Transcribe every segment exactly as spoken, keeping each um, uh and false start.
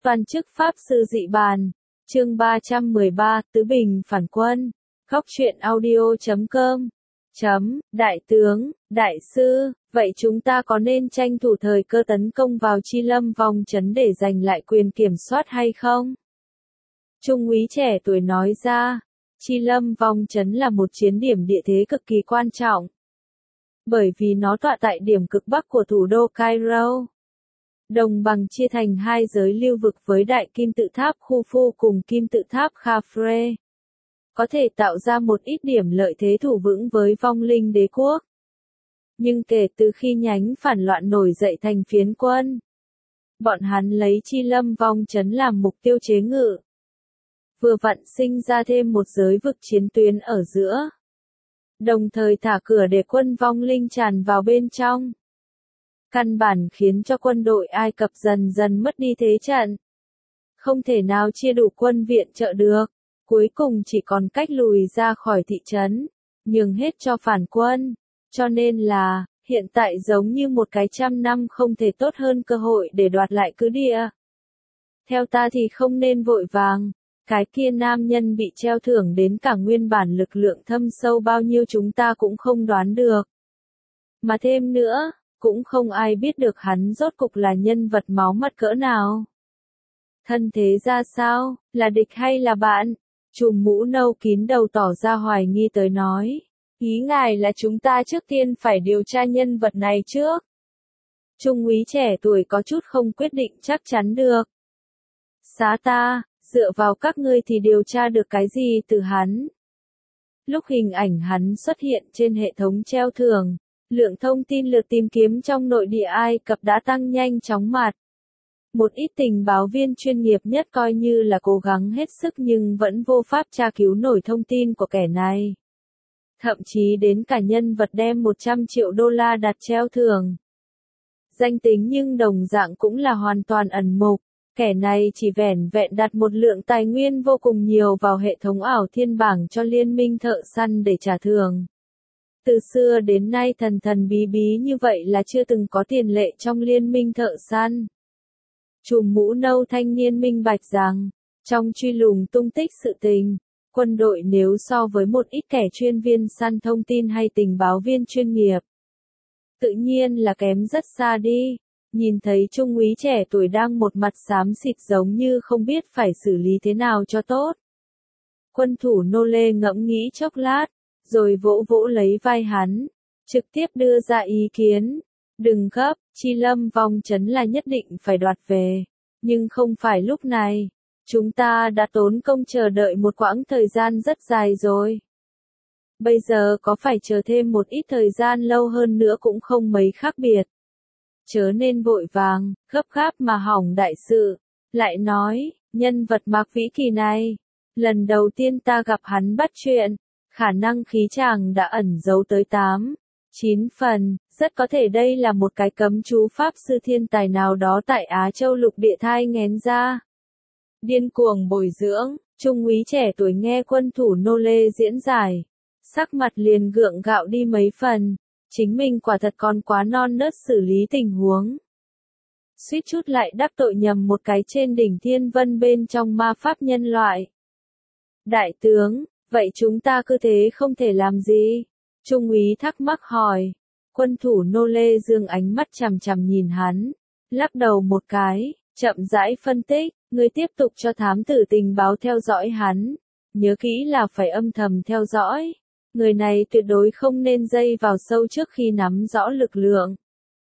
Toàn chức Pháp Sư Dị Bàn, chương ba trăm mười ba, Tứ Bình Phản Quân, Góc truyện audio chấm com. Chấm, Đại tướng, Đại sư, vậy chúng ta có nên tranh thủ thời cơ tấn công vào Chi Lâm Vong Trấn để giành lại quyền kiểm soát hay không? Trung úy trẻ tuổi nói ra, Chi Lâm Vong Trấn là một chiến điểm địa thế cực kỳ quan trọng. Bởi vì nó tọa tại điểm cực bắc của thủ đô Cairo. Đồng bằng chia thành hai giới lưu vực với Đại Kim Tự Tháp Khufu cùng Kim Tự Tháp Khafre. Có thể tạo ra một ít điểm lợi thế thủ vững với vong linh đế quốc. Nhưng kể từ khi nhánh phản loạn nổi dậy thành phiến quân, bọn hắn lấy Chi Lâm Vong Trấn làm mục tiêu chế ngự. Vừa vặn sinh ra thêm một giới vực chiến tuyến ở giữa. Đồng thời thả cửa để quân vong linh tràn vào bên trong. Căn bản khiến cho quân đội Ai Cập dần dần mất đi thế trận. Không thể nào chia đủ quân viện trợ được. Cuối cùng chỉ còn cách lùi ra khỏi thị trấn, nhường hết cho phản quân. Cho nên là, hiện tại giống như một cái trăm năm không thể tốt hơn cơ hội để đoạt lại cứ địa. Theo ta thì không nên vội vàng. Cái kia nam nhân bị treo thưởng đến cả nguyên bản lực lượng thâm sâu bao nhiêu chúng ta cũng không đoán được. Mà thêm nữa, cũng không ai biết được hắn rốt cục là nhân vật máu mặt cỡ nào. Thân thế ra sao, là địch hay là bạn? Trùm mũ nâu kín đầu tỏ ra hoài nghi tới nói. Ý ngài là chúng ta trước tiên phải điều tra nhân vật này trước. Trung úy trẻ tuổi có chút không quyết định chắc chắn được. Xá ta, dựa vào các ngươi thì điều tra được cái gì từ hắn? Lúc hình ảnh hắn xuất hiện trên hệ thống treo thưởng, lượng thông tin lượt tìm kiếm trong nội địa Ai Cập đã tăng nhanh chóng mặt. Một ít tình báo viên chuyên nghiệp nhất coi như là cố gắng hết sức nhưng vẫn vô pháp tra cứu nổi thông tin của kẻ này. Thậm chí đến cả nhân vật đem một trăm triệu đô la đặt treo thưởng. Danh tính nhưng đồng dạng cũng là hoàn toàn ẩn mục. Kẻ này chỉ vẻn vẹn đặt một lượng tài nguyên vô cùng nhiều vào hệ thống ảo thiên bảng cho liên minh thợ săn để trả thưởng. Từ xưa đến nay thần thần bí bí như vậy là chưa từng có tiền lệ trong liên minh thợ săn. Trùm mũ nâu thanh niên minh bạch rằng, trong truy lùng tung tích sự tình, quân đội nếu so với một ít kẻ chuyên viên săn thông tin hay tình báo viên chuyên nghiệp, tự nhiên là kém rất xa đi. Nhìn thấy trung úy trẻ tuổi đang một mặt xám xịt giống như không biết phải xử lý thế nào cho tốt. Quân thủ nô lê ngẫm nghĩ chốc lát, rồi vỗ vỗ lấy vai hắn, trực tiếp đưa ra ý kiến. Đừng gấp, Chi Lâm Vong Trấn là nhất định phải đoạt về, nhưng không phải lúc này. Chúng ta đã tốn công chờ đợi một quãng thời gian rất dài rồi. Bây giờ có phải chờ thêm một ít thời gian lâu hơn nữa cũng không mấy khác biệt. Chớ nên vội vàng, gấp gáp mà hỏng đại sự. Lại nói, nhân vật Mạc Vĩ Kỳ này, lần đầu tiên ta gặp hắn bắt chuyện, khả năng khí chàng đã ẩn giấu tới tám, chín phần, rất có thể đây là một cái cấm chú pháp sư thiên tài nào đó tại Á Châu lục địa thai nghén ra. Điên cuồng bồi dưỡng, trung úy trẻ tuổi nghe quân thủ nô lê diễn giải, sắc mặt liền gượng gạo đi mấy phần. Chính mình quả thật còn quá non nớt xử lý tình huống. Suýt chút lại đắc tội nhầm một cái trên đỉnh thiên vân bên trong ma pháp nhân loại. Đại tướng, vậy chúng ta cứ thế không thể làm gì? Trung úy thắc mắc hỏi. Quân thủ nô lê dương ánh mắt chằm chằm nhìn hắn, lắc đầu một cái, chậm rãi phân tích, người tiếp tục cho thám tử tình báo theo dõi hắn. Nhớ kỹ là phải âm thầm theo dõi. Người này tuyệt đối không nên dây vào sâu trước khi nắm rõ lực lượng.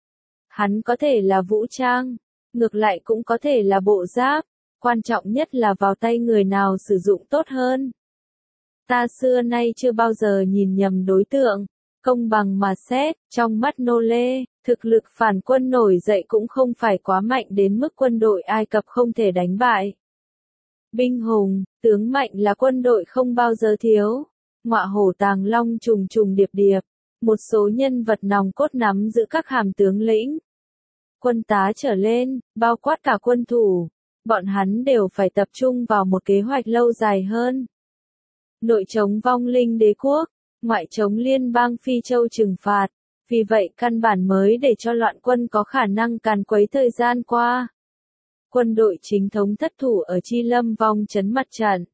Hắn có thể là vũ trang, ngược lại cũng có thể là bộ giáp, quan trọng nhất là vào tay người nào sử dụng tốt hơn. Ta xưa nay chưa bao giờ nhìn nhầm đối tượng, công bằng mà xét, trong mắt nô lê, thực lực phản quân nổi dậy cũng không phải quá mạnh đến mức quân đội Ai Cập không thể đánh bại. Binh hùng, tướng mạnh là quân đội không bao giờ thiếu. Ngọa hổ tàng long trùng trùng điệp điệp, một số nhân vật nòng cốt nắm giữ các hàm tướng lĩnh. Quân tá trở lên, bao quát cả quân thủ, bọn hắn đều phải tập trung vào một kế hoạch lâu dài hơn. Nội chống vong linh đế quốc, ngoại chống liên bang Phi Châu trừng phạt, vì vậy căn bản mới để cho loạn quân có khả năng càn quấy thời gian qua. quân đội chính thống thất thủ ở Chi Lâm vong trấn mặt trận.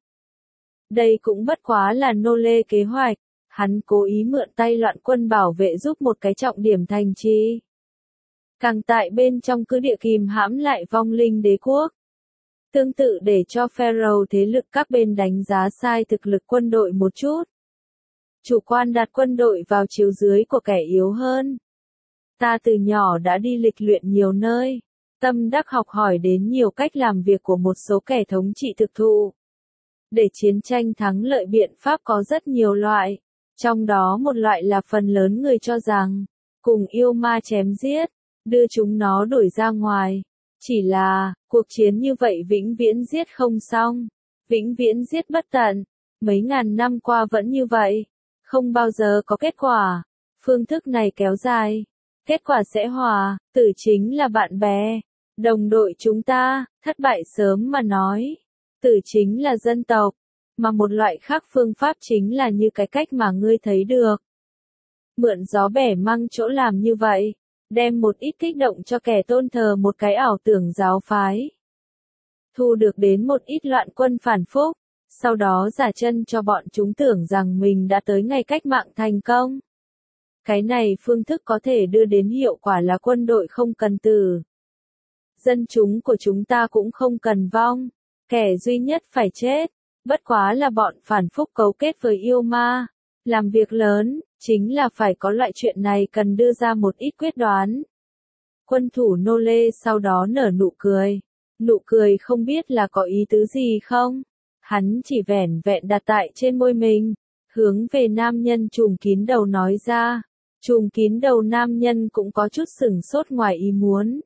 Đây cũng bất quá là nô lê kế hoạch, hắn cố ý mượn tay loạn quân bảo vệ giúp một cái trọng điểm thành trì. Càng tại bên trong cứ địa kìm hãm lại vong linh đế quốc. Tương tự để cho Pharaoh thế lực các bên đánh giá sai thực lực quân đội một chút. Chủ quan đặt quân đội vào chiếu dưới của kẻ yếu hơn. Ta từ nhỏ đã đi lịch luyện nhiều nơi, tâm đắc học hỏi đến nhiều cách làm việc của một số kẻ thống trị thực thụ. Để chiến tranh thắng lợi biện pháp có rất nhiều loại, trong đó một loại là phần lớn người cho rằng, cùng yêu ma chém giết, đưa chúng nó đuổi ra ngoài. Chỉ là, cuộc chiến như vậy vĩnh viễn giết không xong, vĩnh viễn giết bất tận, mấy ngàn năm qua vẫn như vậy, không bao giờ có kết quả. Phương thức này kéo dài, kết quả sẽ hòa, tử chính là bạn bè, đồng đội chúng ta, thất bại sớm mà nói. Tử chính là dân tộc, mà một loại khác phương pháp chính là như cái cách mà ngươi thấy được. Mượn gió bẻ măng chỗ làm như vậy, đem một ít kích động cho kẻ tôn thờ một cái ảo tưởng giáo phái. Thu được đến một ít loạn quân phản phúc, sau đó giả chân cho bọn chúng tưởng rằng mình đã tới ngày cách mạng thành công. Cái này phương thức có thể đưa đến hiệu quả là quân đội không cần tử. Dân chúng của chúng ta cũng không cần vong. Kẻ duy nhất phải chết, bất quá là bọn phản phúc cấu kết với yêu ma. Làm việc lớn, chính là phải có loại chuyện này cần đưa ra một ít quyết đoán. Quân thủ nô lê sau đó nở nụ cười. Nụ cười không biết là có ý tứ gì không? Hắn chỉ vẻn vẹn đặt tại trên môi mình, hướng về nam nhân trùm kín đầu nói ra. Trùm kín đầu nam nhân cũng có chút sửng sốt ngoài ý muốn.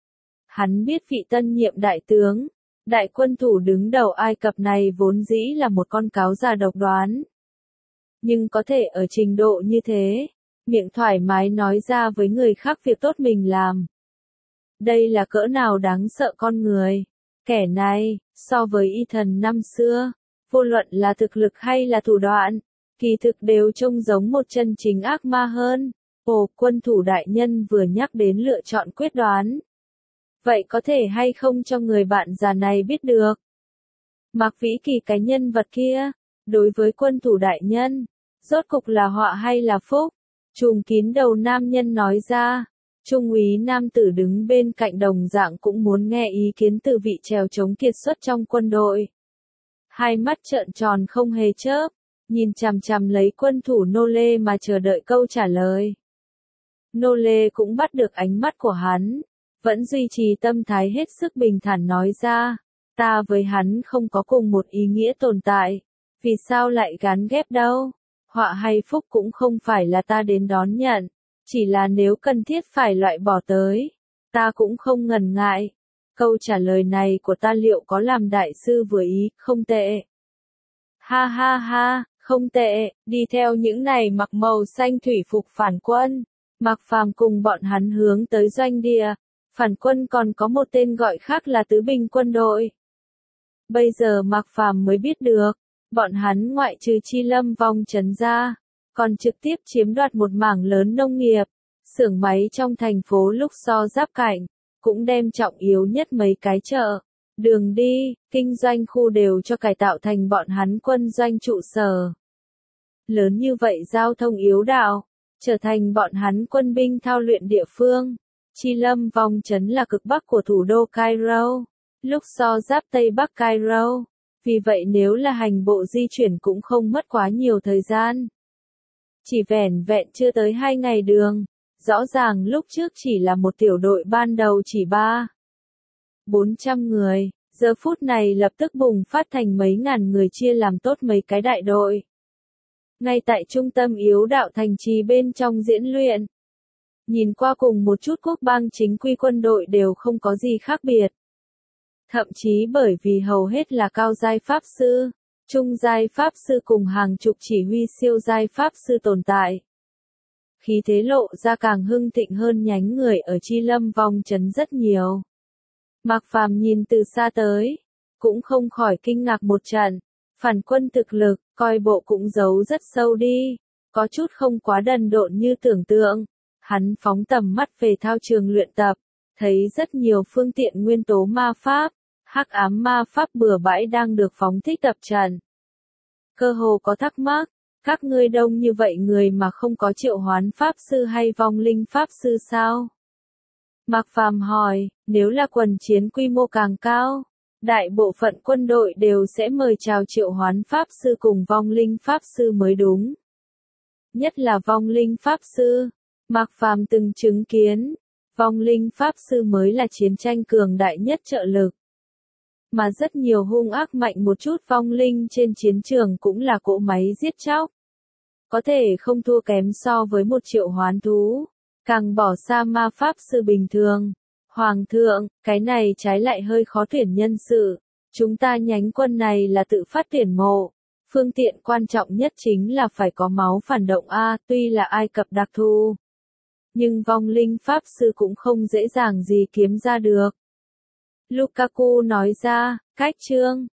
Hắn biết vị tân nhiệm đại tướng, đại quân thủ đứng đầu Ai Cập này vốn dĩ là một con cáo già độc đoán. Nhưng có thể ở trình độ như thế, miệng thoải mái nói ra với người khác việc tốt mình làm. Đây là cỡ nào đáng sợ con người. Kẻ này, so với y thần năm xưa, vô luận là thực lực hay là thủ đoạn, kỳ thực đều trông giống một chân chính ác ma hơn. Ồ, quân thủ đại nhân vừa nhắc đến lựa chọn quyết đoán. Vậy có thể hay không cho người bạn già này biết được? Mạc Vĩ Kỳ cái nhân vật kia, đối với quân thủ đại nhân, rốt cục là họa hay là phúc? Trùm kín đầu nam nhân nói ra. Trung úy nam tử đứng bên cạnh đồng dạng cũng muốn nghe ý kiến từ vị trèo chống kiệt xuất trong quân đội. Hai mắt trợn tròn không hề chớp, nhìn chằm chằm lấy quân thủ nô lê mà chờ đợi câu trả lời. Nô lê cũng bắt được ánh mắt của hắn, vẫn duy trì tâm thái hết sức bình thản nói ra, ta với hắn không có cùng một ý nghĩa tồn tại, vì sao lại gán ghép đâu, họa hay phúc cũng không phải là ta đến đón nhận. Chỉ là nếu cần thiết phải loại bỏ tới, ta cũng không ngần ngại. Câu trả lời này của ta liệu có làm đại sư vừa ý, không tệ. Ha ha ha, không tệ, đi theo những này mặc màu xanh thủy phục phản quân. Mạc Phàm cùng bọn hắn hướng tới doanh địa, phản quân còn có một tên gọi khác là tứ binh quân đội. Bây giờ Mạc Phàm mới biết được, bọn hắn ngoại trừ Chi Lâm vong trấn ra, còn trực tiếp chiếm đoạt một mảng lớn nông nghiệp, xưởng máy trong thành phố lúc so giáp cạnh, cũng đem trọng yếu nhất mấy cái chợ, đường đi, kinh doanh khu đều cho cải tạo thành bọn hắn quân doanh trụ sở. Lớn như vậy giao thông yếu đạo, trở thành bọn hắn quân binh thao luyện địa phương. Chi Lâm vong trấn là cực bắc của thủ đô Cairo, lúc so giáp tây bắc Cairo, vì vậy nếu là hành bộ di chuyển cũng không mất quá nhiều thời gian. Chỉ vẻn vẹn chưa tới hai ngày đường, rõ ràng lúc trước chỉ là một tiểu đội ban đầu chỉ ba, bốn trăm người, giờ phút này lập tức bùng phát thành mấy ngàn người chia làm tốt mấy cái đại đội. Ngay tại trung tâm yếu đạo thành trì bên trong diễn luyện, nhìn qua cùng một chút quốc bang chính quy quân đội đều không có gì khác biệt. Thậm chí bởi vì hầu hết là cao giai pháp sư, trung giai pháp sư cùng hàng chục chỉ huy siêu giai pháp sư tồn tại. Khí thế lộ ra càng hưng thịnh hơn nhánh người ở Chi Lâm vong trấn rất nhiều. Mạc Phàm nhìn từ xa tới, cũng không khỏi kinh ngạc một trận. Phản quân thực lực, coi bộ cũng giấu rất sâu đi, có chút không quá đần độn như tưởng tượng. Hắn phóng tầm mắt về thao trường luyện tập, thấy rất nhiều phương tiện nguyên tố ma pháp, hắc ám ma pháp bừa bãi đang được phóng thích tập trận. Cơ hồ có thắc mắc, các ngươi đông như vậy người mà không có triệu hoán pháp sư hay vong linh pháp sư sao? Mạc Phàm hỏi, nếu là quần chiến quy mô càng cao, đại bộ phận quân đội đều sẽ mời chào triệu hoán pháp sư cùng vong linh pháp sư mới đúng. Nhất là vong linh pháp sư, Mạc Phàm từng chứng kiến, vong linh pháp sư mới là chiến tranh cường đại nhất trợ lực. Mà rất nhiều hung ác mạnh một chút vong linh trên chiến trường cũng là cỗ máy giết chóc. Có thể không thua kém so với một triệu hoán thú, càng bỏ xa ma pháp sư bình thường. Hoàng thượng, cái này trái lại hơi khó tuyển nhân sự. Chúng ta nhánh quân này là tự phát tuyển mộ. Phương tiện quan trọng nhất chính là phải có máu phản động A, tuy là Ai Cập đặc thù. Nhưng vong linh pháp sư cũng không dễ dàng gì kiếm ra được. Lukaku nói ra, cách chương.